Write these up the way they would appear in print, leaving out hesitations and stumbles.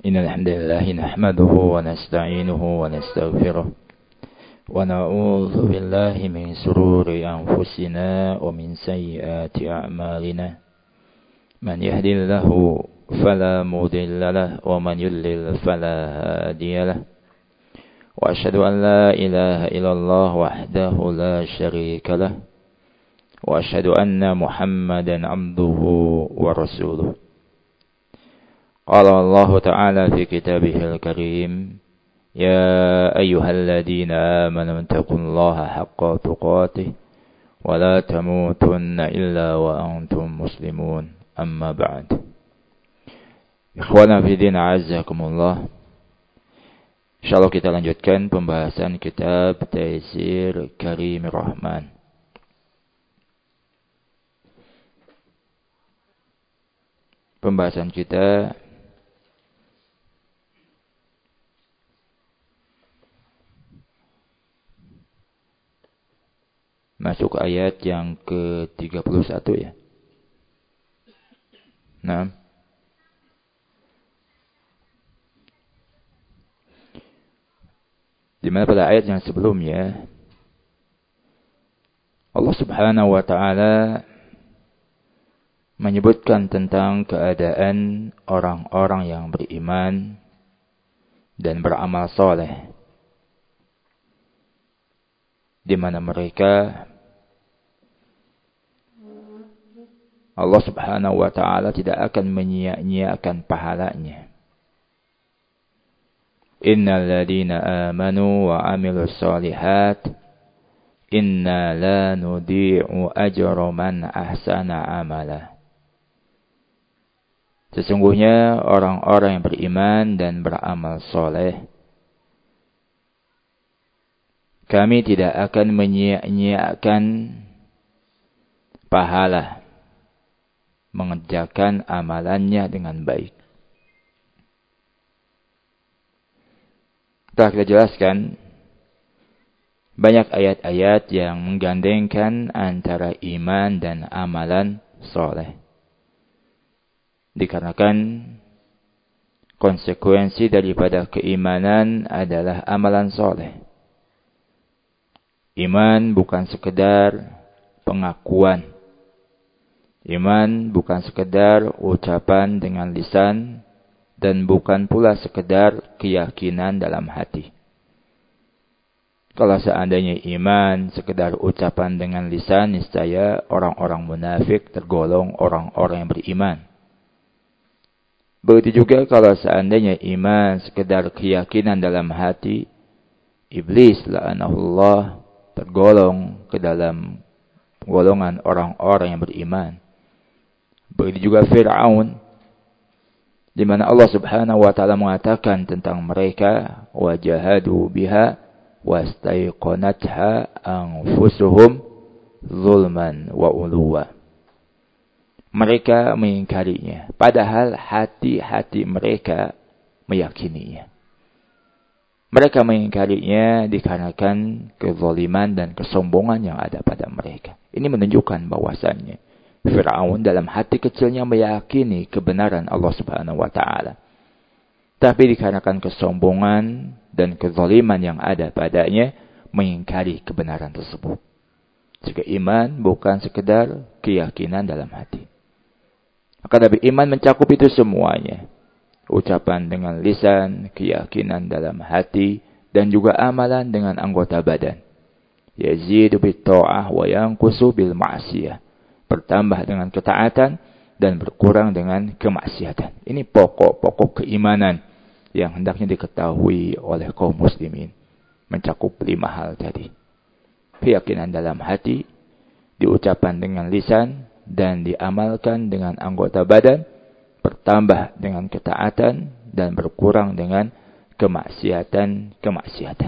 إن الحمد لله نحمده ونستعينه ونستغفره ونعوذ بالله من شرور أنفسنا ومن سيئات أعمالنا من يهد الله فلا مضل له ومن يضلل فلا هادي له وأشهد أن لا إله إلا الله وحده لا شريك له وأشهد أن محمدا عبده ورسوله قال الله تعالى في كتابه الكريم يا أيها الذين آمنوا اتقوا الله حق تقاته ولا تموتن إلا وأنتم مسلمون أما بعد Ikhwana fi din a'azzakumullah. Insyaallah kita lanjutkan pembahasan kitab Taisir Karim Rahman. Pembahasan kita masuk ayat yang ke-31 ya. Nah. Di mana pada ayat yang sebelumnya Allah Subhanahu wa taala menyebutkan tentang keadaan orang-orang yang beriman dan beramal soleh, di mana mereka Allah Subhanahu wa taala tidak akan menyia-nyiakan pahalanya. Innal ladzina amanu wa 'amilus shalihat inna la nudhi'u ajra man ahsana amala. Sesungguhnya orang-orang yang beriman dan beramal soleh, kami tidak akan menyia-nyiakan pahala mengerjakan amalannya dengan baik. Telah kita jelaskan banyak ayat-ayat yang menggandengkan antara iman dan amalan soleh. Dikarenakan konsekuensi daripada keimanan adalah amalan soleh. Iman bukan sekedar pengakuan. Iman bukan sekedar ucapan dengan lisan dan bukan pula sekedar keyakinan dalam hati. Kalau seandainya iman sekedar ucapan dengan lisan, niscaya orang-orang munafik tergolong orang-orang yang beriman. Begitu juga kalau seandainya iman sekedar keyakinan dalam hati, iblis la'anahullah tergolong ke dalam golongan orang-orang yang beriman. Begitu juga Fir'aun, di mana Allah Subhanahu wa taala mengatakan tentang mereka, wajahadu biha wastaiqanatha anfusuhum zulman wa uluwa. Mereka mengingkarinya, padahal hati-hati mereka meyakininya. Mereka mengingkarinya dikarenakan kezaliman dan kesombongan yang ada pada mereka. Ini menunjukkan bahwasannya Fir'aun dalam hati kecilnya meyakini kebenaran Allah Subhanahu wa taala. Tapi dikarenakan kesombongan dan kezaliman yang ada padanya, mengingkari kebenaran tersebut. Jika iman bukan sekedar keyakinan dalam hati. Akan tapi iman mencakup itu semuanya. Ucapan dengan lisan, keyakinan dalam hati, dan juga amalan dengan anggota badan. Yazidu bit-ta'ah wa yanqusu bil ma'siyah. Bertambah dengan ketaatan dan berkurang dengan kemaksiatan. Ini pokok-pokok keimanan yang hendaknya diketahui oleh kaum muslimin. Mencakup 5 hal tadi. Keyakinan dalam hati, diucapkan dengan lisan, dan diamalkan dengan anggota badan, bertambah dengan ketaatan dan berkurang dengan kemaksiatan.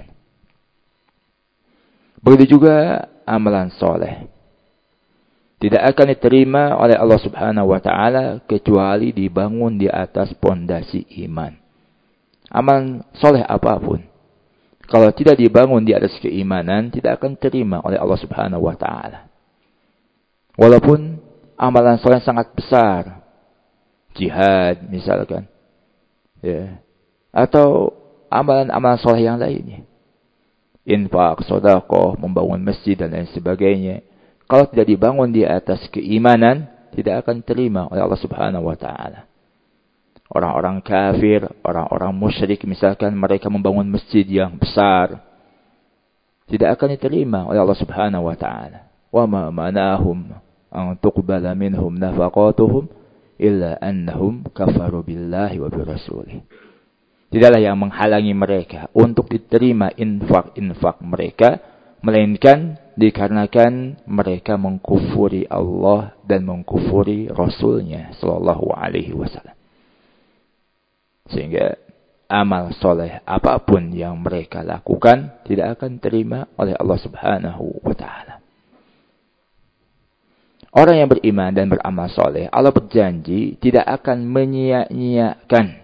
Begitu juga amalan soleh. Tidak akan diterima oleh Allah Subhanahu wa taala kecuali dibangun di atas pondasi iman. Amalan soleh apapun, kalau tidak dibangun di atas keimanan, tidak akan diterima oleh Allah Subhanahu wa taala. Walaupun amalan soleh sangat besar, jihad misalkan, ya, Atau amalan-amalan soleh yang lainnya. Infak, sedekah, membangun masjid dan lain sebagainya. Kalau tidak dibangun di atas keimanan, tidak akan terima oleh Allah Subhanahu wa taala. Orang-orang kafir, orang-orang musyrik misalkan mereka membangun masjid yang besar, tidak akan diterima oleh Allah Subhanahu wa taala. Wa ma manahum an tuqbala minhum nafaqatuhum illa annahum kafaru billahi wa birrasulih. Tidaklah yang menghalangi mereka untuk diterima infak-infak mereka, melainkan dikarenakan mereka mengkufuri Allah dan mengkufuri Rasulnya sallallahu alaihi wasallam. Sehingga amal soleh apapun yang mereka lakukan tidak akan terima oleh Allah Subhanahu wa taala. Orang yang beriman dan beramal soleh, Allah berjanji tidak akan menyia-nyiakan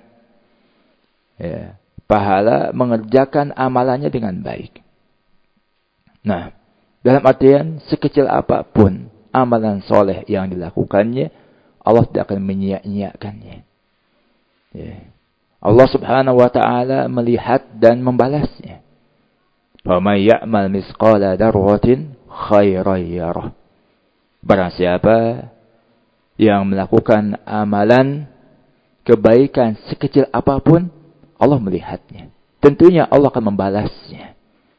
pahala mengerjakan amalannya dengan baik. Nah, dalam artian sekecil apapun amalan soleh yang dilakukannya, Allah tidak akan menyia-nyiakannya. Allah Subhanahu wa taala melihat dan membalasnya. Wa may ya'mal misqala dzarratin khairan yarah. Barang siapa yang melakukan amalan kebaikan sekecil apapun, Allah melihatnya. Tentunya Allah akan membalasnya.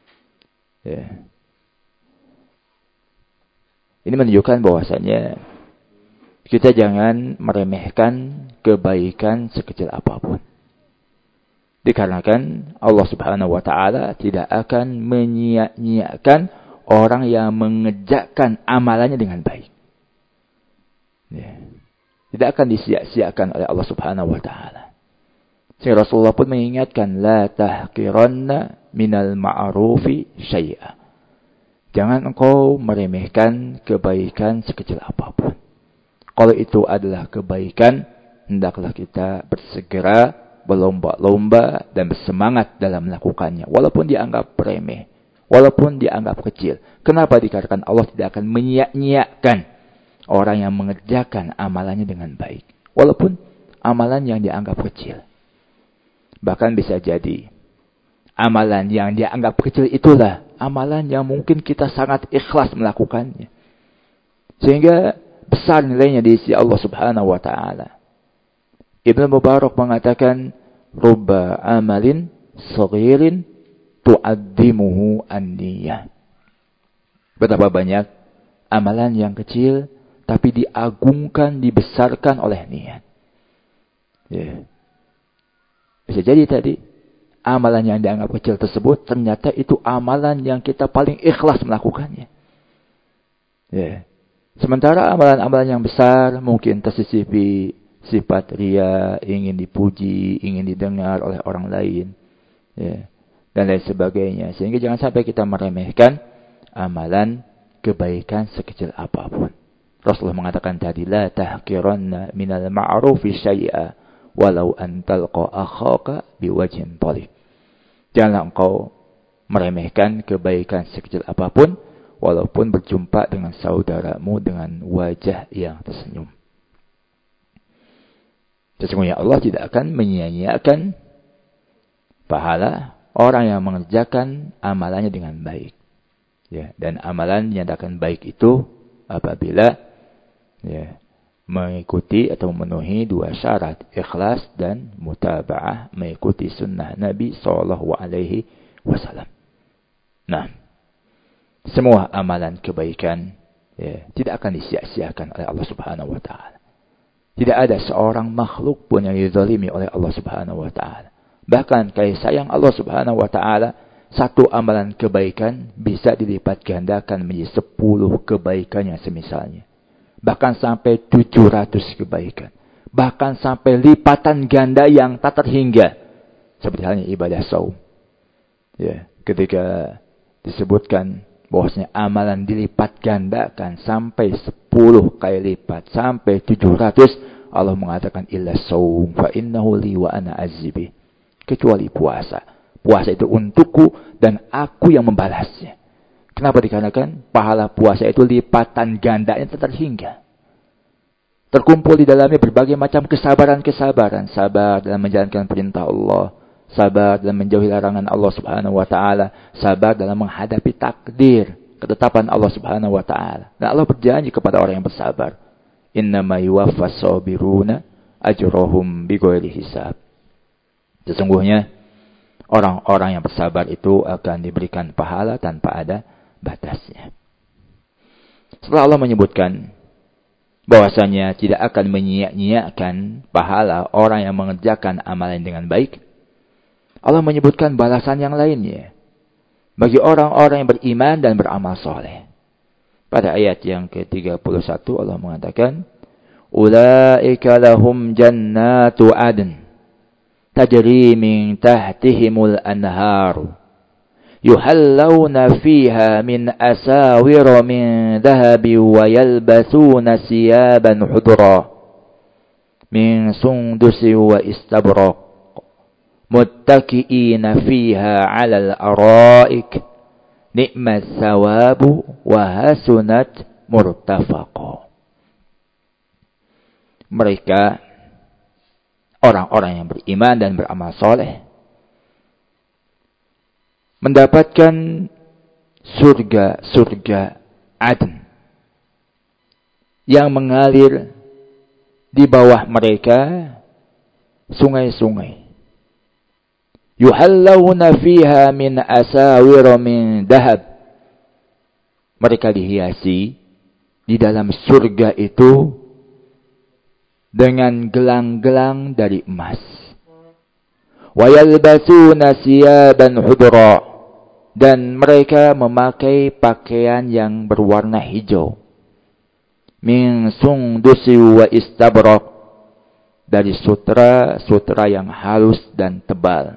Ini menunjukkan bahwasanya kita jangan meremehkan kebaikan sekecil apapun. Dikarenakan Allah Subhanahu wa taala tidak akan menyia-nyiakan orang yang mengerjakan amalannya dengan baik. Tidak akan disia-siakan oleh Allah Subhanahu wa taala. Sehingga Rasulullah pun mengingatkan, la tahqiranna minal ma'rufi syai'a. Jangan engkau meremehkan kebaikan sekecil apapun. Kalau itu adalah kebaikan, hendaklah kita bersegera, berlomba-lomba dan bersemangat dalam melakukannya. Walaupun dianggap remeh, walaupun dianggap kecil. Kenapa? Dikarenakan Allah tidak akan menyia-nyiakan orang yang mengerjakan amalannya dengan baik. Walaupun amalan yang dianggap kecil. Bahkan bisa jadi amalan yang dianggap kecil itulah amalan yang mungkin kita sangat ikhlas melakukannya. Sehingga besar nilainya di sisi Allah Subhanahu wa taala. Ibnu Mubarak mengatakan, rubba amalin saghirin tu'addimuhu an-niyah. Betapa banyak amalan yang kecil tapi diagungkan, dibesarkan oleh niat. Bisa jadi tadi amalan yang dianggap kecil tersebut ternyata itu amalan yang kita paling ikhlas melakukannya. Sementara amalan-amalan yang besar mungkin tersisipi sifat ria, ingin dipuji, ingin didengar oleh orang lain, dan lain sebagainya. Sehingga jangan sampai kita meremehkan amalan kebaikan sekecil apapun. Rasulullah mengatakan tadi, la tahqiranna minal ma'rufi syai'a walau an talqa akhaka biwajhin talib. Janganlah engkau meremehkan kebaikan sekecil apapun, walaupun berjumpa dengan saudaramu dengan wajah yang tersenyum. Sesungguhnya Allah tidak akan menyia-nyiakan pahala orang yang mengerjakan amalannya dengan baik. Dan amalan yang akan baik itu apabila mengikuti atau memenuhi dua syarat, ikhlas dan mutaba'ah, mengikuti sunnah Nabi SAW. Nah, semua amalan kebaikan tidak akan disia-siakan oleh Allah Subhanahu wa taala. Tidak ada seorang makhluk pun yang dizalimi oleh Allah Subhanahu wa taala. Bahkan kasih sayang Allah Subhanahu wa taala, satu amalan kebaikan bisa dilipat gandakan menjadi 10 kebaikan yang semisalnya. Bahkan sampai 700 kebaikan. Bahkan sampai lipatan ganda yang tak terhingga. Seperti halnya ibadah saum. Ketika disebutkan bahwasanya amalan dilipat gandakan sampai 10 kali lipat, sampai 700, Allah mengatakan illa saum fa innahu li wa ana azibi. Kecuali puasa. Puasa itu untukku dan aku yang membalasnya. Kenapa? Dikarenakan pahala puasa itu lipatan gandanya tak terhingga. Terkumpul di dalamnya berbagai macam kesabaran-kesabaran. Sabar dalam menjalankan perintah Allah. sabar dalam menjauhi larangan Allah Subhanahu wa taala, sabar dalam menghadapi takdir, ketetapan Allah Subhanahu wa taala. Dan Allah berjanji kepada orang yang bersabar, innama yuwaffas sabiruna ajrahum bighairi hisab. Sesungguhnya orang-orang yang bersabar itu akan diberikan pahala tanpa ada batasnya. Setelah Allah menyebutkan bahwasanya tidak akan menyia-nyiakan pahala orang yang mengerjakan amalan dengan baik, Allah menyebutkan balasan yang lainnya bagi orang-orang yang beriman dan beramal soleh. Pada ayat yang ke-31 Allah mengatakan, ulaika lahum jannatu adn tajri min tahtihimul anharu yuhallawna fiha min asawira min dhahabi wa yalbasuna siyaban hudra min sundusi wa istabraq muttaki'ina fiha 'alal araik ni'mas sawabu wa hasunat murtafaqa. Mereka orang-orang yang beriman dan beramal soleh mendapatkan surga Adn yang mengalir di bawah mereka sungai-sungai. Yuhallawna fiha min asawira min dahab. Mereka dihiasi di dalam surga itu dengan gelang-gelang dari emas. Wa yalbasuna siyaban hudra. Dan mereka memakai pakaian yang berwarna hijau. Min sundusi wa istabraq. Dari sutra yang halus dan tebal.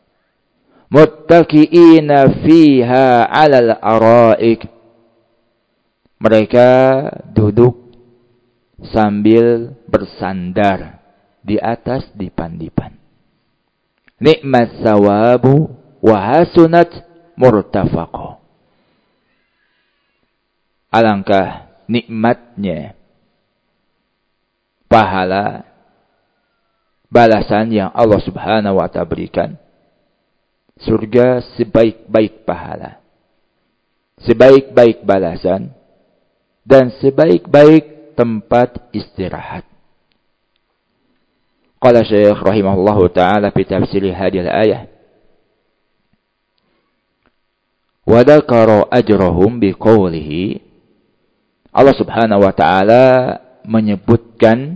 Muttaki'ina fiha 'alal araik. Mereka duduk sambil bersandar di atas dipan-dipan. Nikmat sawabu wa hasunat murtafaqa. Alangkah nikmatnya pahala balasan yang Allah Subhanahu wa ta'ala berikan. Surga sebaik-baik pahala, sebaik-baik balasan, dan sebaik-baik tempat istirahat. Qala Syekh rahimahullahu ta'ala fi tafsir hadhihi al-ayah, wa dzakara ajrahum biqaulihi. Allah Subhanahu wa ta'ala menyebutkan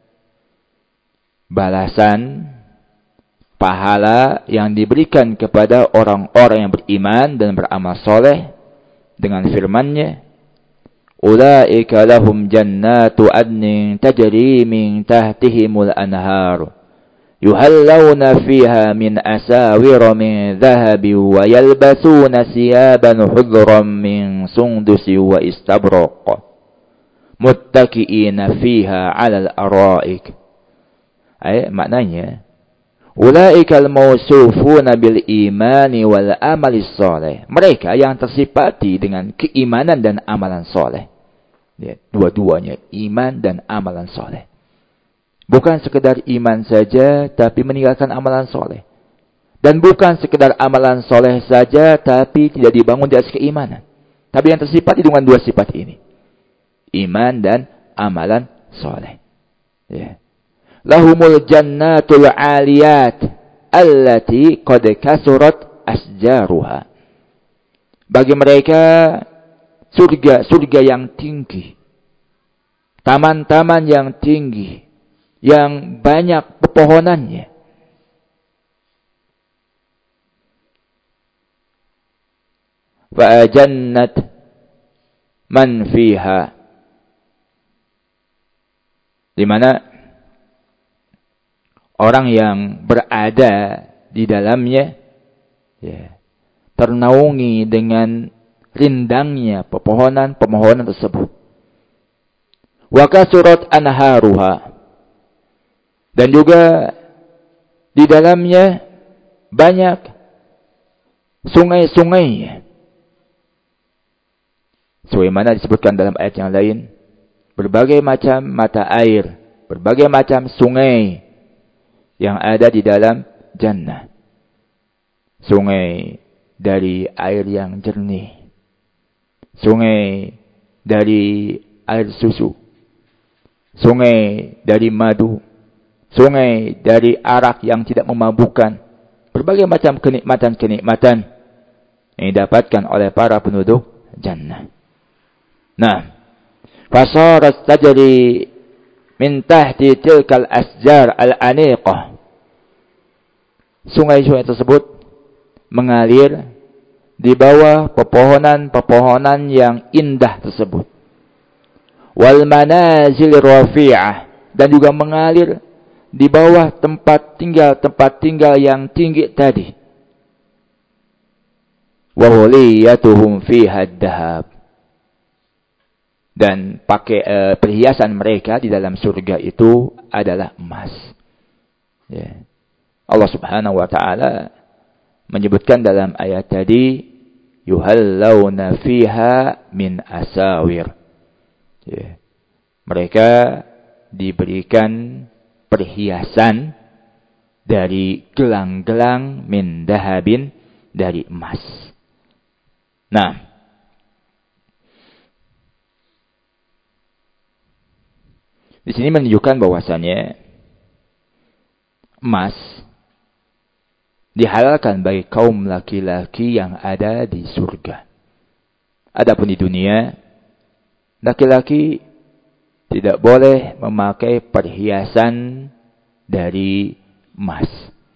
balasan pahala yang diberikan kepada orang-orang yang beriman dan beramal soleh dengan firman-Nya, ulaika lahum jannatu adnin tajri min tahtihimul anhar yuhallawna fiha min asawira min dhahabi wa yalbasuna siyaban hudran min sundusi wa istabraq muttaki'ina fiha 'alal araik. Maknanya, ulaikal mausufuna bil imani wal amali soleh. Mereka yang tersifati dengan keimanan dan amalan soleh. Ya, dua-duanya, iman dan amalan soleh. Bukan sekedar iman saja, tapi meninggalkan amalan soleh. Dan bukan sekedar amalan soleh saja, tapi tidak dibangun di atas keimanan. Tapi yang tersifati dengan dua sifat ini. Iman dan amalan soleh. Ya. Lahumul jannatul aliyat allati qad kasurat asjaruha. Bagi mereka surga yang tinggi, taman-taman yang tinggi, yang banyak pepohonannya. Wa jannat man fiha, di mana orang yang berada di dalamnya ya, ternaungi dengan rindangnya pepohonan tersebut. Wa kasurat anharuha, dan juga di dalamnya banyak sungai-sungainya. Sebagaimana disebutkan dalam ayat yang lain, berbagai macam mata air, berbagai macam sungai yang ada di dalam jannah. sungai dari air yang jernih, sungai dari air susu, sungai dari madu, sungai dari arak yang tidak memabukkan, berbagai macam kenikmatan-kenikmatan yang didapatkan oleh para penduduk jannah. Nah, fasarat tajri min tahti tilkal asjar al-aniqah. Sungai-sungai tersebut mengalir di bawah pepohonan-pepohonan yang indah tersebut. Wal manazil rafi'ah, dan juga mengalir di bawah tempat tinggal yang tinggi tadi. Wa huliyatuhum fiha ad-dahab, dan perhiasan mereka di dalam surga itu adalah emas. Ya. Allah Subhanahu wa taala menyebutkan dalam ayat tadi, yuhallawna fiha min asawir. Ya. Mereka diberikan perhiasan dari gelang-gelang min dahabin, dari emas. Nah, di sini menunjukkan bahwasannya emas dihalalkan bagi kaum laki-laki yang ada di surga. Adapun di dunia, laki-laki tidak boleh memakai perhiasan dari emas.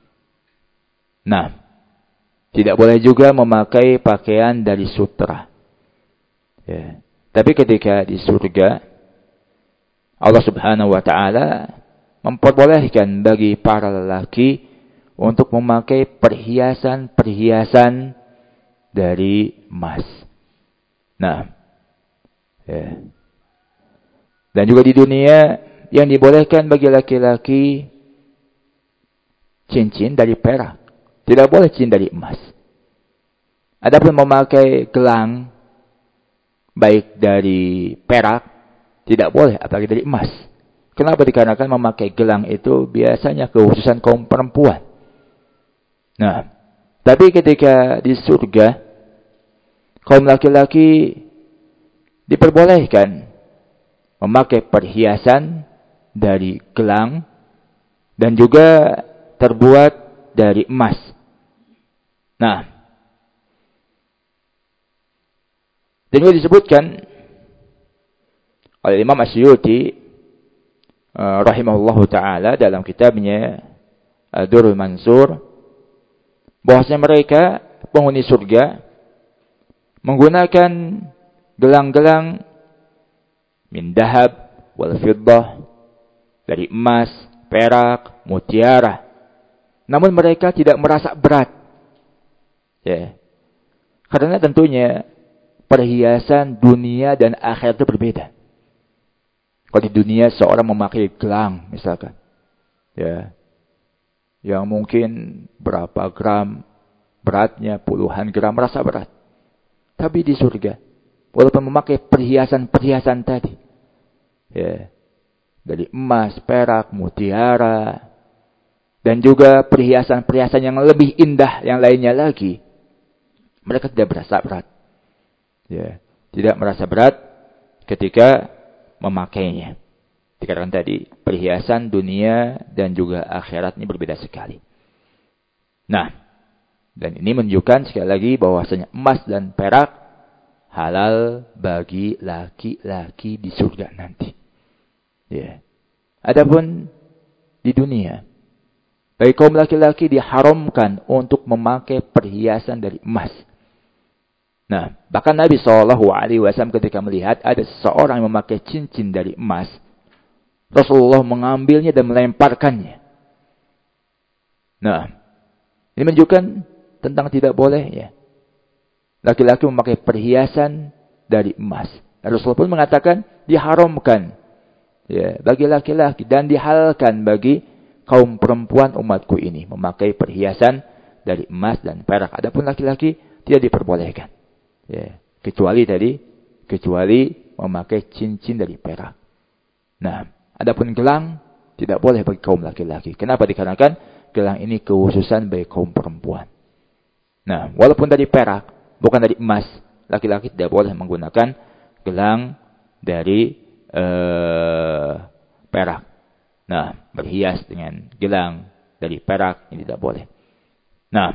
Nah, tidak boleh juga memakai pakaian dari sutra. Ya. Tapi ketika di surga, Allah Subhanahu wa taala memperbolehkan bagi para lelaki untuk memakai perhiasan-perhiasan dari emas. Nah, ya. Dan juga di dunia yang dibolehkan bagi laki-laki cincin dari perak, tidak boleh cincin dari emas. Adapun memakai gelang baik dari perak, tidak boleh, apalagi dari emas. Kenapa? Dikarenakan memakai gelang itu biasanya kekhususan kaum perempuan. Nah, tapi ketika di surga, kaum laki-laki diperbolehkan memakai perhiasan dari gelang dan juga terbuat dari emas. Nah, dan juga disebutkan oleh Imam Asyuti rahimahullahu taala dalam kitabnya Ad-Durrul Mansur, bahwasanya mereka penghuni surga menggunakan gelang-gelang min dahab wal fiddah, dari emas, perak, mutiara. Namun mereka tidak merasa berat. Ya. Karena tentunya perhiasan dunia dan akhirat itu berbeda. Kalau di dunia seorang memakai gelang misalkan, ya, yang mungkin berapa gram beratnya, puluhan gram, merasa berat. Tapi di surga, walaupun memakai perhiasan-perhiasan tadi, ya, dari emas, perak, mutiara, dan juga perhiasan-perhiasan yang lebih indah yang lainnya lagi, mereka tidak merasa berat. Ya, tidak merasa berat ketika memakainya. Dikatakan tadi, perhiasan dunia dan juga akhirat ini berbeda sekali. Nah, dan ini menunjukkan sekali lagi bahwasanya emas dan perak halal bagi laki-laki di surga nanti. Ya. Adapun di dunia, bagi kaum laki-laki diharamkan untuk memakai perhiasan dari emas. Nah, bahkan Nabi SAW ketika melihat ada seseorang yang memakai cincin dari emas, Rasulullah mengambilnya dan melemparkannya. Nah, ini menunjukkan tentang tidak bolehnya laki-laki memakai perhiasan dari emas. Rasulullah pun mengatakan diharamkan, ya, bagi laki-laki dan dihalalkan bagi kaum perempuan umatku ini memakai perhiasan dari emas dan perak. Adapun laki-laki tidak diperbolehkan. Ya, kecuali memakai cincin dari perak. Nah, adapun gelang tidak boleh bagi kaum laki-laki. Kenapa? Dikarenakan gelang ini kekhususan bagi kaum perempuan. Nah, walaupun dari perak, bukan dari emas, laki-laki tidak boleh menggunakan gelang dari perak. Nah, berhias dengan gelang dari perak ini tidak boleh. Nah,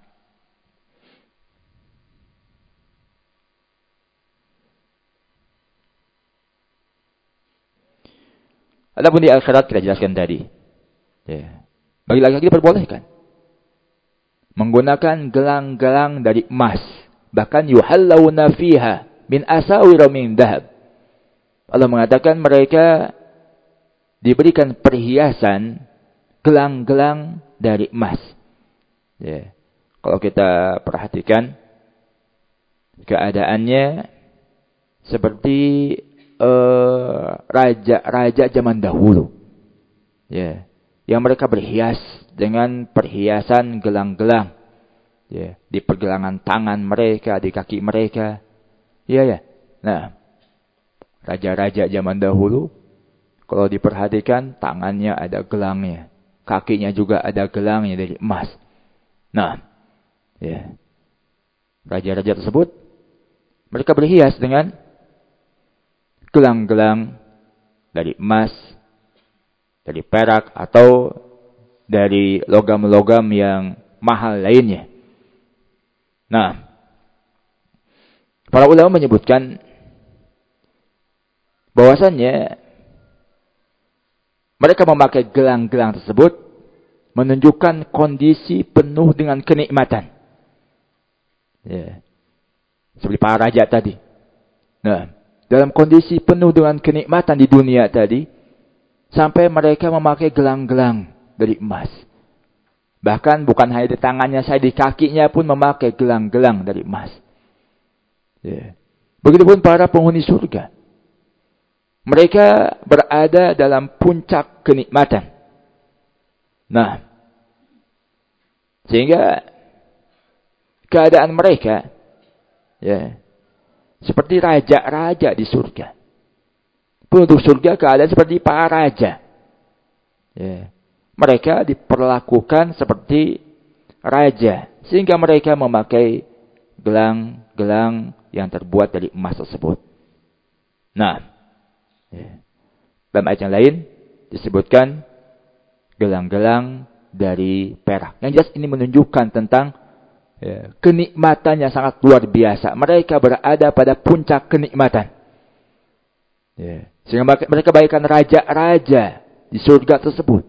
adapun di akhirat kita jelaskan tadi. Ya. Bagi laki-laki diperbolehkan menggunakan gelang-gelang dari emas. Bahkan yuhallawna fiha min asawira min dahab. Allah mengatakan mereka diberikan perhiasan gelang-gelang dari emas. Ya. Kalau kita perhatikan keadaannya seperti raja-raja zaman dahulu. Ya. Yang mereka berhias dengan perhiasan gelang-gelang. Ya, di pergelangan tangan mereka, di kaki mereka. Iya ya. Nah, raja-raja zaman dahulu kalau diperhatikan tangannya ada gelangnya, kakinya juga ada gelangnya dari emas. Nah, ya. Raja-raja tersebut mereka berhias dengan gelang-gelang dari emas, dari perak atau dari logam-logam yang mahal lainnya. Nah, para ulama menyebutkan bahwasannya mereka memakai gelang-gelang tersebut menunjukkan kondisi penuh dengan kenikmatan. Ya. Seperti para raja tadi. Nah, dalam kondisi penuh dengan kenikmatan di dunia tadi, sampai mereka memakai gelang-gelang dari emas. Bahkan bukan hanya di tangannya saya, di kakinya pun memakai gelang-gelang dari emas. Ya. Begitupun para penghuni surga. Mereka berada dalam puncak kenikmatan. Nah, sehingga keadaan mereka ya seperti raja-raja di surga. Penduduk surga keadaan seperti para raja. Ya. Mereka diperlakukan seperti raja. Sehingga mereka memakai gelang-gelang yang terbuat dari emas tersebut. Nah, ya. Dalam ayat yang lain disebutkan gelang-gelang dari perak. Yang jelas ini menunjukkan tentang ya, kenikmatan yang sangat luar biasa. Mereka berada pada puncak kenikmatan. Ya. Sehingga mereka bagaikan raja-raja di surga tersebut.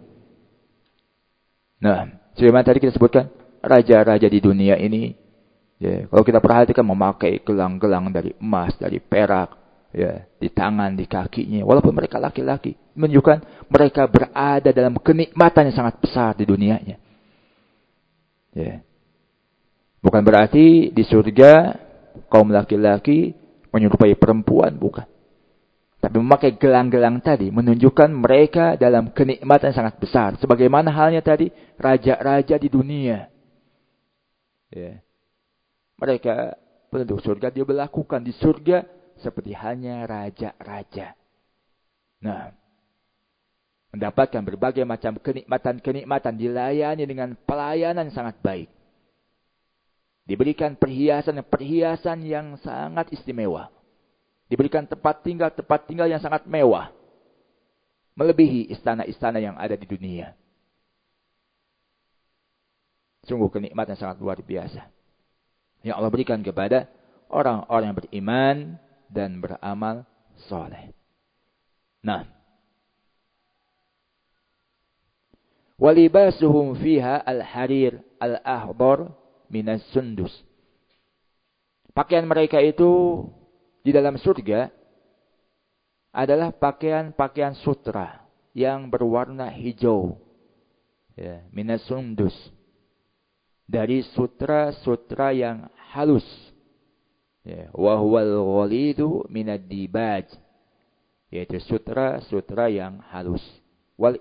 Nah, sebagaimana tadi kita sebutkan, raja-raja di dunia ini, ya, kalau kita perhatikan memakai gelang-gelang dari emas, dari perak, ya, di tangan, di kakinya, walaupun mereka laki-laki, menunjukkan mereka berada dalam kenikmatan yang sangat besar di dunianya. Ya. Bukan berarti di surga kaum laki-laki menyerupai perempuan, bukan. Tapi memakai gelang-gelang tadi menunjukkan mereka dalam kenikmatan yang sangat besar. Sebagaimana halnya tadi raja-raja di dunia. Ya. Mereka penduduk surga diberlakukan di surga seperti hanya raja-raja. Nah, mendapatkan berbagai macam kenikmatan-kenikmatan, dilayani dengan pelayanan yang sangat baik. Diberikan perhiasan yang sangat istimewa. Diberikan tempat tinggal yang sangat mewah. Melebihi istana-istana yang ada di dunia. Sungguh kenikmatan sangat luar biasa. Yang Allah berikan kepada orang-orang yang beriman dan beramal soleh. Nah. Walibasuhum fiha al-harir al-ahdar minas sundus. Pakaian mereka itu di dalam surga adalah pakaian-pakaian sutra yang berwarna hijau. Ya, minas sundus. Dari sutra-sutra yang halus. Ya, wa huwal ghalidu minad dibaj. Yaitu sutra-sutra yang halus. Wal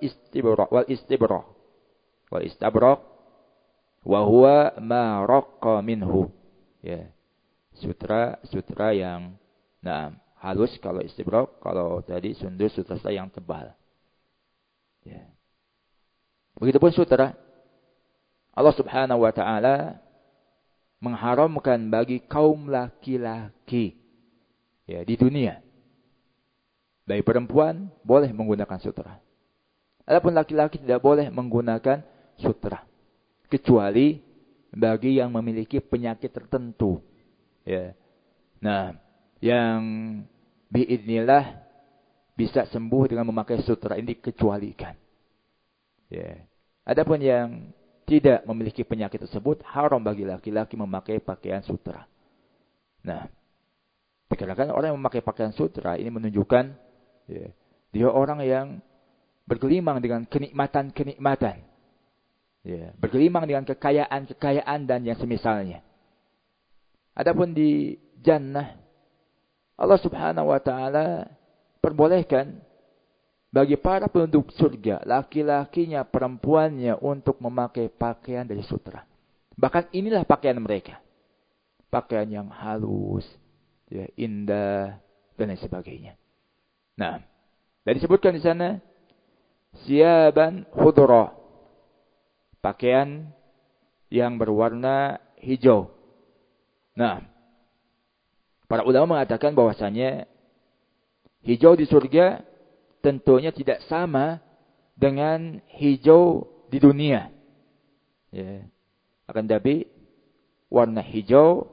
istabraq wa huwa ma raqqa minhu. Ya. Sutra yang halus kalau istibraq, kalau tadi sundus sutra yang tebal. Ya. Begitupun sutra Allah Subhanahu wa taala mengharamkan bagi kaum laki-laki ya di dunia. Baik perempuan boleh menggunakan sutra. Adapun laki-laki tidak boleh menggunakan sutra kecuali bagi yang memiliki penyakit tertentu. Ya. Nah, yang biidznillah bisa sembuh dengan memakai sutra ini dikecualikan. Ya. Adapun yang tidak memiliki penyakit tersebut, haram bagi laki-laki memakai pakaian sutra. Nah, dikarenakan orang yang memakai pakaian sutra ini menunjukkan ya, dia orang yang bergelimang dengan kenikmatan-kenikmatan. Ya, bergelimang dengan kekayaan-kekayaan dan yang semisalnya. Adapun di jannah, Allah Subhanahu wa taala perbolehkan bagi para penduduk surga, laki-lakinya, perempuannya untuk memakai pakaian dari sutra. Bahkan inilah pakaian mereka. Pakaian yang halus, ya, indah, dan lain sebagainya. Nah, dan disebutkan di sana, siyaban khudra. Pakaian yang berwarna hijau. Nah, para ulama mengatakan bahwasanya hijau di surga tentunya tidak sama dengan hijau di dunia. Ya. Akan tapi warna hijau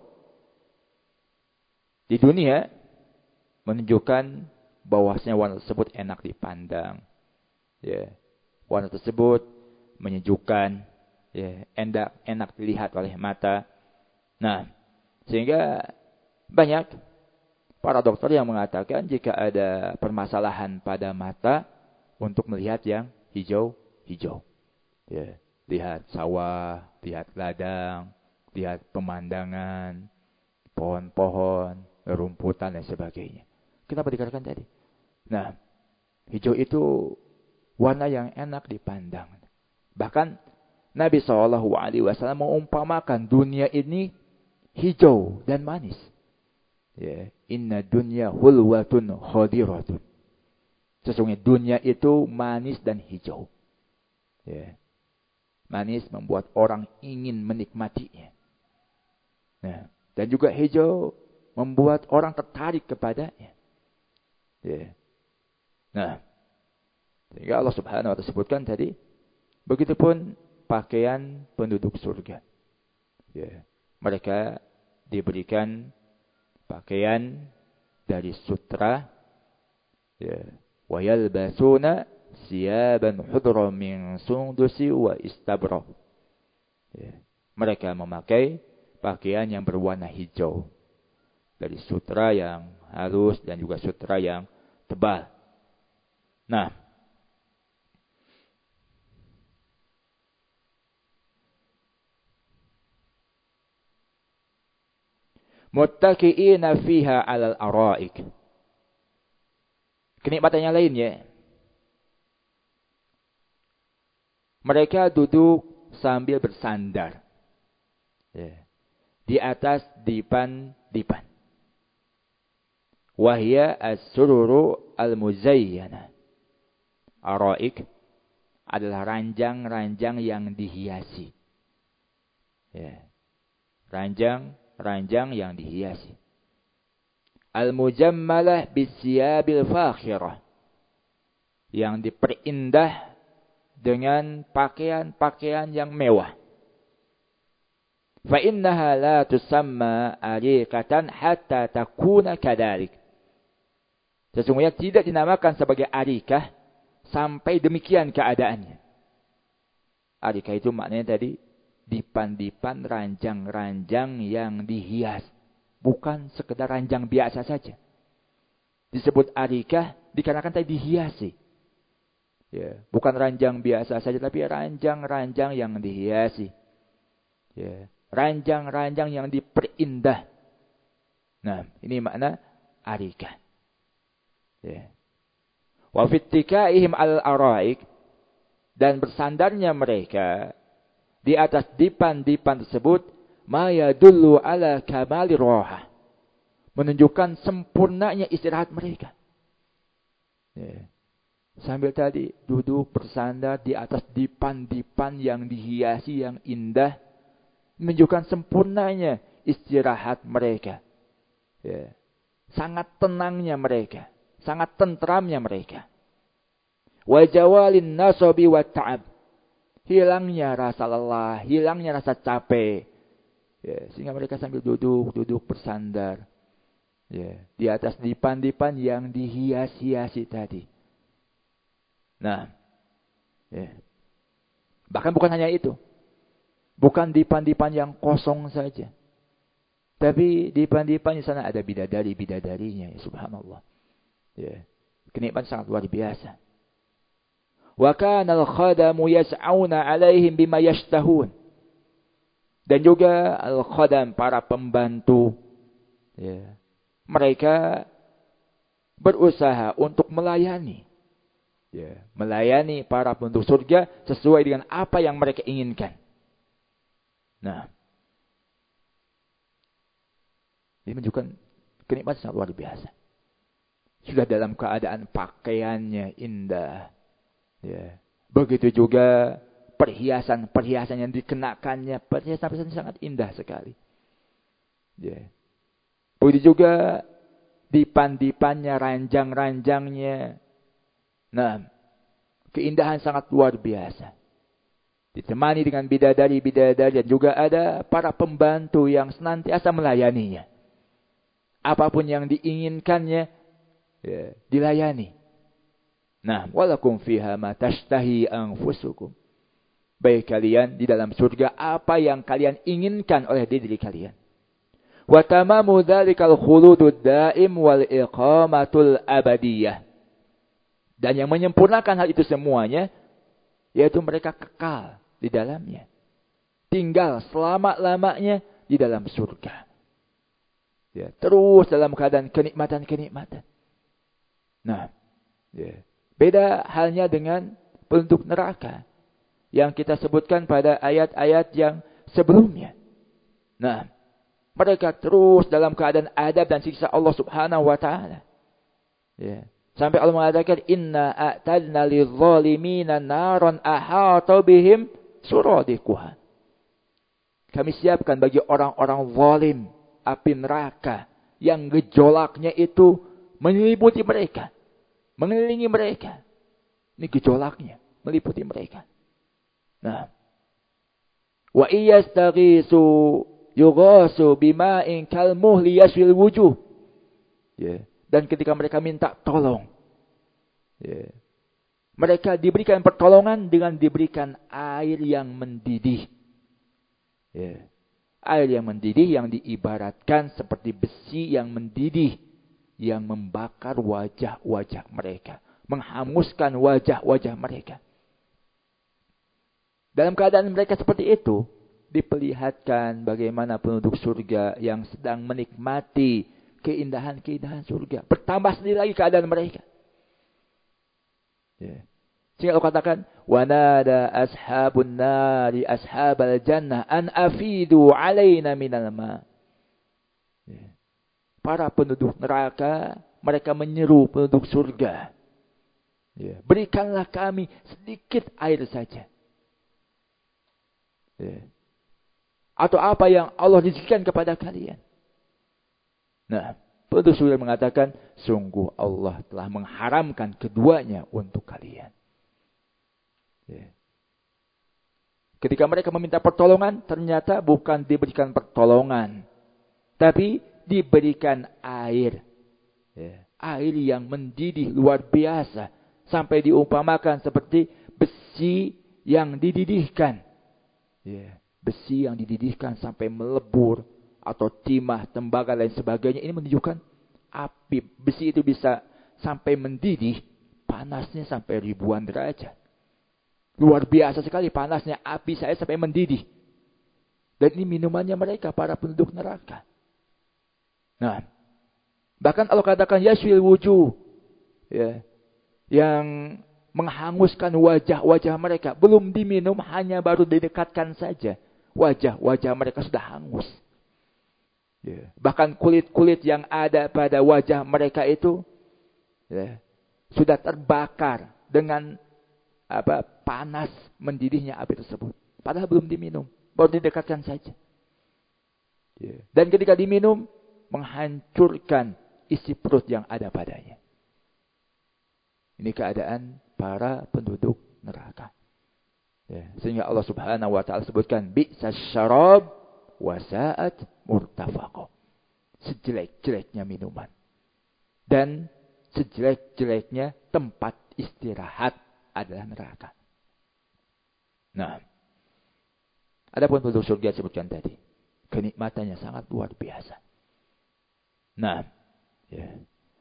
di dunia menunjukkan bahwasanya warna tersebut enak dipandang. Ya. Warna tersebut menyejukkan, ya, enak dilihat oleh mata. Nah, sehingga banyak para dokter yang mengatakan jika ada permasalahan pada mata untuk melihat yang hijau-hijau. Ya, lihat sawah, lihat ladang, lihat pemandangan, pohon-pohon, rumputan dan sebagainya. Kenapa dikatakan tadi? Nah, hijau itu warna yang enak dipandang. Bahkan Nabi SAW mengumpamakan dunia ini hijau dan manis. Ya, inna dunya hulwatun khadiratun. Sesungguhnya dunia itu manis dan hijau. Ya. Manis membuat orang ingin menikmatinya. Nah, dan juga hijau membuat orang tertarik kepadanya. Ya. Nah, sehingga Allah Subhanahu wa taala sebutkan tadi, begitupun pakaian penduduk surga. Ya. Mereka diberikan pakaian dari sutra, ya, wa yalbasuna siyaban hudra min sundusi wa istabra. Ya. Mereka memakai pakaian yang berwarna hijau dari sutra yang halus dan juga sutra yang tebal. Nah, muttaqi'ina fiha 'alal araik. Kenikmatan yang lainnya, mereka duduk sambil bersandar, ya, di atas dipan-dipan. Wahya as-sururu al-muzayyana. Araik adalah ranjang-ranjang yang dihiasi. Ya. Ranjang yang dihiasi. Al-mujammalah bisyabil fakhirah. Yang diperindah dengan pakaian-pakaian yang mewah. Fa innaha la tusamma ariqatan hatta takuna kadhalik. Sesungguhnya tidak dinamakan sebagai arikah sampai demikian keadaannya. Arikah itu maknanya tadi dipan-dipan, ranjang-ranjang yang dihias. Bukan sekedar ranjang biasa saja. Disebut arikah dikarenakan tadi dihiasi. Ya, bukan ranjang biasa saja, tapi ranjang-ranjang yang dihiasi. Ya, ranjang-ranjang yang diperindah. Nah, ini makna arikah. Ya. Wa fittikaihim al-araik, dan bersandarnya mereka di atas dipan-dipan tersebut, ma yadullu ala kamali roha, menunjukkan sempurnanya istirahat mereka. Ya. Sambil tadi duduk bersandar di atas dipan-dipan yang dihiasi, yang indah, Menunjukkan sempurnanya istirahat mereka. Ya. Sangat tenangnya mereka. Sangat tentramnya mereka. Wa jawalin nasabi wa ta'ab. Hilangnya rasa lelah, hilangnya rasa capek. Ya, sehingga mereka sambil duduk bersandar. Ya, di atas dipan-dipan yang dihias-hiasi tadi. Nah, ya. Bahkan bukan hanya itu. Bukan dipan-dipan yang kosong saja. Tapi dipan-dipan di sana ada bidadari-bidadarinya. Ya, subhanallah. Ya, kenikmatan sangat luar biasa. Wa kana al-khadamu yas'auna 'alaihim bima yashtahun. Dan juga al-khadam, para pembantu, ya, mereka berusaha untuk melayani, ya, melayani para penduduk surga sesuai dengan apa yang mereka inginkan. Nah, ini menunjukkan kenikmatan sangat luar biasa. Sudah dalam keadaan pakaiannya indah. Ya. Begitu juga perhiasan-perhiasan yang dikenakannya, perhiasan-perhiasan sangat indah sekali. Ya. Begitu juga dipan-dipannya, ranjang-ranjangnya. Nah, keindahan sangat luar biasa. Ditemani dengan bidadari-bidadari dan juga ada para pembantu yang senantiasa melayaninya. Apapun yang diinginkannya, ya, dilayani. Nah, walakum fiha ma tashtahi anfusukum. Baik kalian di dalam surga apa yang kalian inginkan oleh diri kalian. Wa tamamu dzalikal khuludud daim wal iqamatul abadiyah. Dan yang menyempurnakan hal itu semuanya yaitu mereka kekal di dalamnya. Tinggal selama-lamanya di dalam surga. Ya, terus dalam keadaan kenikmatan-kenikmatan. Nah, ya. Beda halnya dengan penduduk neraka yang kita sebutkan pada ayat-ayat yang sebelumnya. Nah, mereka terus dalam keadaan adab dan siksa Allah Subhanahu wa taala. Ya. Sampai Allah mengatakan inna a'tadna lidh-dhalimina naran ahata bihim suradiquha. Kami siapkan bagi orang-orang zalim api neraka yang gejolaknya itu menyelimuti mereka. Mengelilingi mereka. Ini gejolaknya. Meliputi mereka. Nah. Wa iyastaghisu yughasu bima'in kalmuhli yashwil wujuh. Ya. Dan ketika mereka minta tolong. Ya. Mereka diberikan pertolongan dengan diberikan air yang mendidih. Ya. Air yang mendidih yang diibaratkan seperti besi yang mendidih. Yang membakar wajah-wajah mereka. Menghanguskan wajah-wajah mereka. Dalam keadaan mereka seperti itu. Diperlihatkan bagaimana penduduk surga yang sedang menikmati keindahan-keindahan surga. Bertambah sendiri lagi keadaan mereka. Ya. Sehingga Allah katakan. وَنَادَى أَصْحَابُ النَّارِ أَصْحَابَ الْجَنَّةِ أَنْ أَفِيدُوا عَلَيْنَا مِنَ الْمَاءِ. Para penduduk neraka, mereka menyeru penduduk surga. Ya, berikanlah kami sedikit air saja. Ya. Atau apa yang Allah rizkikan kepada kalian. Nah, penduduk surga mengatakan, sungguh Allah telah mengharamkan keduanya untuk kalian. Ya. Ketika mereka meminta pertolongan, ternyata bukan diberikan pertolongan. Tapi diberikan air. Ya, air yang mendidih luar biasa. Sampai diumpamakan seperti besi yang dididihkan. Ya, besi yang dididihkan sampai melebur. Atau timah, tembaga dan sebagainya. Ini menunjukkan api. Besi itu bisa sampai mendidih. Panasnya sampai ribuan derajat. Luar biasa sekali panasnya api saya sampai mendidih. Dan ini minumannya mereka, para penduduk neraka. Nah, bahkan Allah katakan yashwil wujuh, ya, yang menghanguskan wajah-wajah mereka. Belum diminum, hanya baru didekatkan saja. Wajah-wajah mereka sudah hangus. Ya, bahkan kulit-kulit yang ada pada wajah mereka itu, ya, sudah terbakar dengan panas mendidihnya api tersebut. Padahal belum diminum, baru didekatkan saja. Ya. Dan ketika diminum, menghancurkan isi perut yang ada padanya. Ini keadaan para penduduk neraka. Ya. Sehingga Allah Subhanahu wa taala sebutkan bi'sas syarab wa sa'at murtafaqah. Sejelek-jeleknya minuman. Dan sejelek-jeleknya tempat istirahat adalah neraka. Nah, adapun penduduk surga disebutkan tadi, kenikmatannya sangat luar biasa. Nah, ya.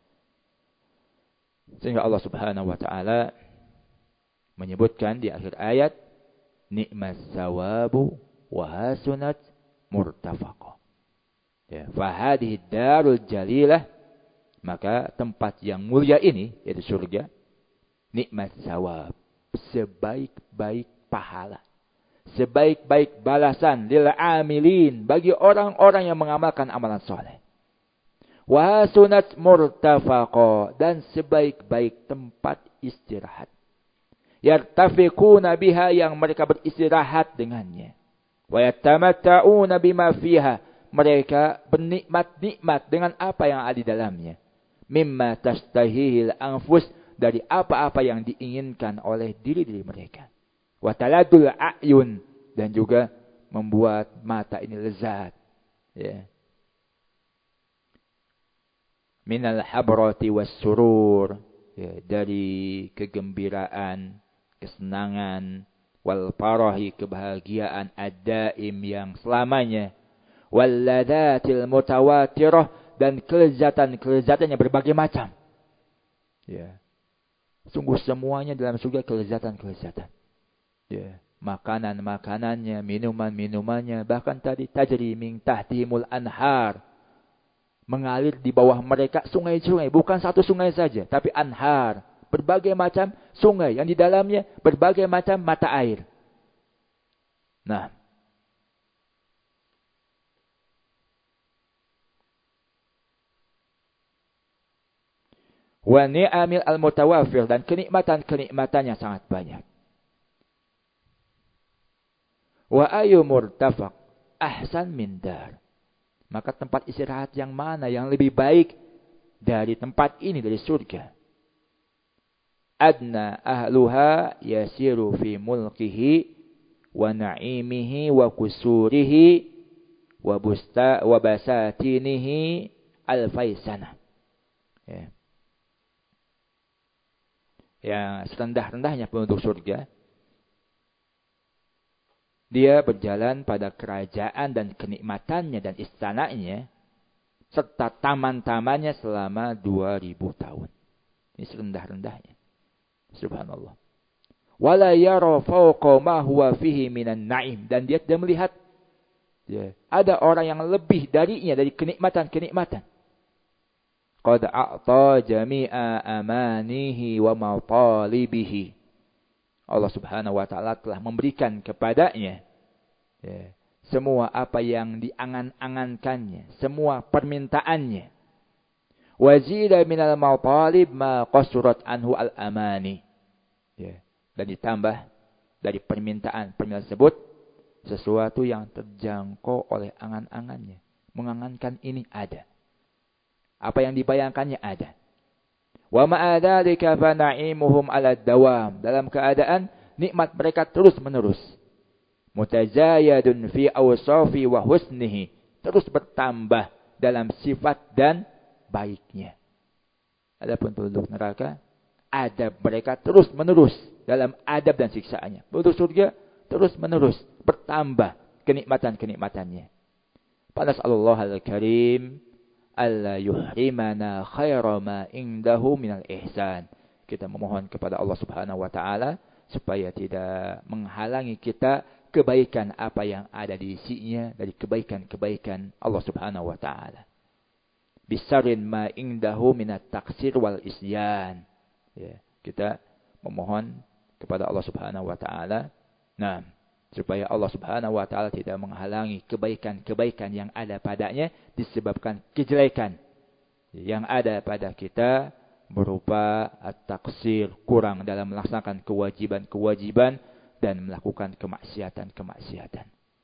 Sehingga Allah Subhanahu wa taala menyebutkan di akhir ayat, nikmat sawabu wa hasunat murtafaqah. Ya, fa hadhihi darul jalilah, maka tempat yang mulia ini yaitu surga, nikmat sawab, sebaik-baik pahala, sebaik-baik balasan lil amilin, bagi orang-orang yang mengamalkan amalan soleh. Wa sunat murtafaqa, dan sebaik-baik tempat istirahat. Yartafiquna biha, yang mereka beristirahat dengannya. Wa yatamatta'una bima fiha, mereka bernikmat-nikmat dengan apa yang ada di dalamnya. Mimma tastahihil anfus, dari apa-apa yang diinginkan oleh diri-diri mereka. Wa taladul a'yun, dan juga membuat mata ini lezat. Ya. Minal habrati was surur, ya, dari kegembiraan, kesenangan, wal farahi, kebahagiaan ad-daim, yang selamanya, wal ladatil mutawatirah, dan kelezatan-kelezatan yang berbagai macam. Ya. Sungguh semuanya dalam surga kelezatan-kelezatan. Ya. Makanan-makanannya, minuman-minumannya, bahkan tadi tajri min tahtihimul anhar, mengalir di bawah mereka sungai-sungai, bukan satu sungai saja, tapi anhar, berbagai macam sungai yang di dalamnya berbagai macam mata air. Nah, wa ni'amil al-mutawafir, dan kenikmatan-kenikmatannya sangat banyak. Wa ayu murtafaq ahsan min dar, maka tempat istirahat yang mana yang lebih baik dari tempat ini, dari surga? Adna ahluha yasiru fi mulkihi wa na'imihi wa kusurihi wa basatinihi alfaisana. Ya. Yang serendah-rendahnya penduduk surga, dia berjalan pada kerajaan dan kenikmatannya dan istananya, serta taman-tamannya selama 2000 tahun. Ini serendah-rendahnya. Subhanallah. Wala yara fawqa ma huwa fihi minan na'im, dan dia tidak melihat, ya, ada orang yang lebih darinya dari kenikmatan-kenikmatan. Qad a'ta jami'a amanihi wa matalibihi. Allah Subhanahu wa taala telah memberikan kepadanya, ya, semua apa yang diangan-angankannya, semua permintaannya. Wazida minal matalib ma qasurat anhu al-amani. Ya, dan ditambah dari permintaan tersebut sesuatu yang terjangkau oleh angan-angannya. Mengangankan ini ada. Apa yang dibayangkannya ada. Wa ma'adzalika fa na'imuhum 'ala dawam, dalam keadaan nikmat mereka terus-menerus. Mutajayadun fi awsafi wa husnihi, terus bertambah dalam sifat dan baiknya. Adapun penduduk neraka, adab mereka terus-menerus dalam adab dan siksaannya. Penduduk surga terus-menerus bertambah kenikmatan-kenikmatannya. Panas'allahu al-karim alla yuhrimana khaira ma indahu minal ihsan. Kita memohon kepada Allah Subhanahu wa taala supaya tidak menghalangi kita kebaikan apa yang ada di isinya dari kebaikan-kebaikan Allah Subhanahu wa taala. Bisarin ma indahu minat taksir wal isyan. Ya, kita memohon kepada Allah Subhanahu wa taala, nah, supaya Allah Subhanahu wa taala tidak menghalangi kebaikan-kebaikan yang ada padanya disebabkan kejelekan yang ada pada kita berupa at-taqsir, kurang dalam melaksanakan kewajiban-kewajiban dan melakukan kemaksiatan-kemaksiatan.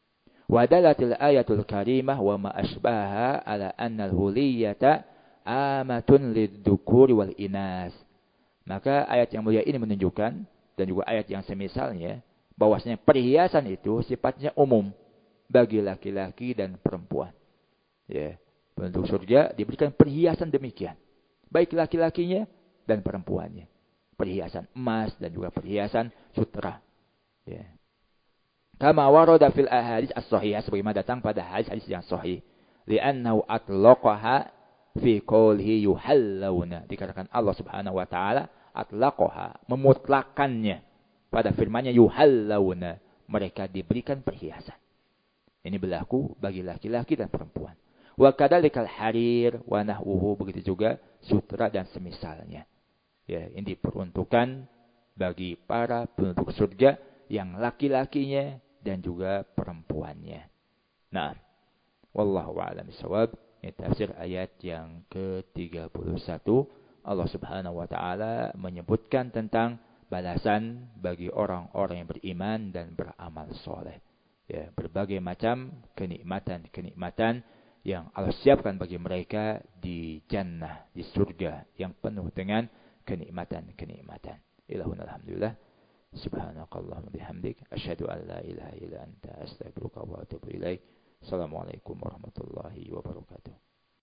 Wa dalatil ayatul karimah wa ma asbaha ala anna al-huliyata amatun lid-dzukuri wal inas. Maka ayat yang mulia ini menunjukkan, dan juga ayat yang semisalnya, bahwasanya perhiasan itu sifatnya umum bagi laki-laki dan perempuan. Ya, penduduk surga diberikan perhiasan demikian, baik laki-lakinya dan perempuannya. Perhiasan emas dan juga perhiasan sutra. Ya. Kama warada fil ahadits as-sahihah, sebagaimana datang pada hadis-hadis yang sahih. Li'annahu atlaqaha fi qoulihi yuhallawna. Dikatakan Allah Subhanahu wa taala atlaqaha, memutlakannya pada firman-Nya yuhallawna, mereka diberikan perhiasan. Ini berlaku bagi laki-laki dan perempuan. Wa kadzalikal harir wa nahwuhu, begitu juga sutra dan semisalnya. Ya, ini diperuntukkan bagi para penduduk surga yang laki-lakinya dan juga perempuannya. Nah, wallahu a'lam bishawab. Ini tafsir ayat yang ke-31. Allah Subhanahu wa taala menyebutkan tentang balasan bagi orang-orang yang beriman dan beramal soleh. Ya, berbagai macam kenikmatan-kenikmatan yang Allah siapkan bagi mereka di jannah, di surga yang penuh dengan kenikmatan-kenikmatan. Ilahun alhamdulillah. Subhanakallahumma bihamdik asyhadu an la ilaha illa anta astaghfiruka wa atubu ilaik. Assalamualaikum warahmatullahi wabarakatuh.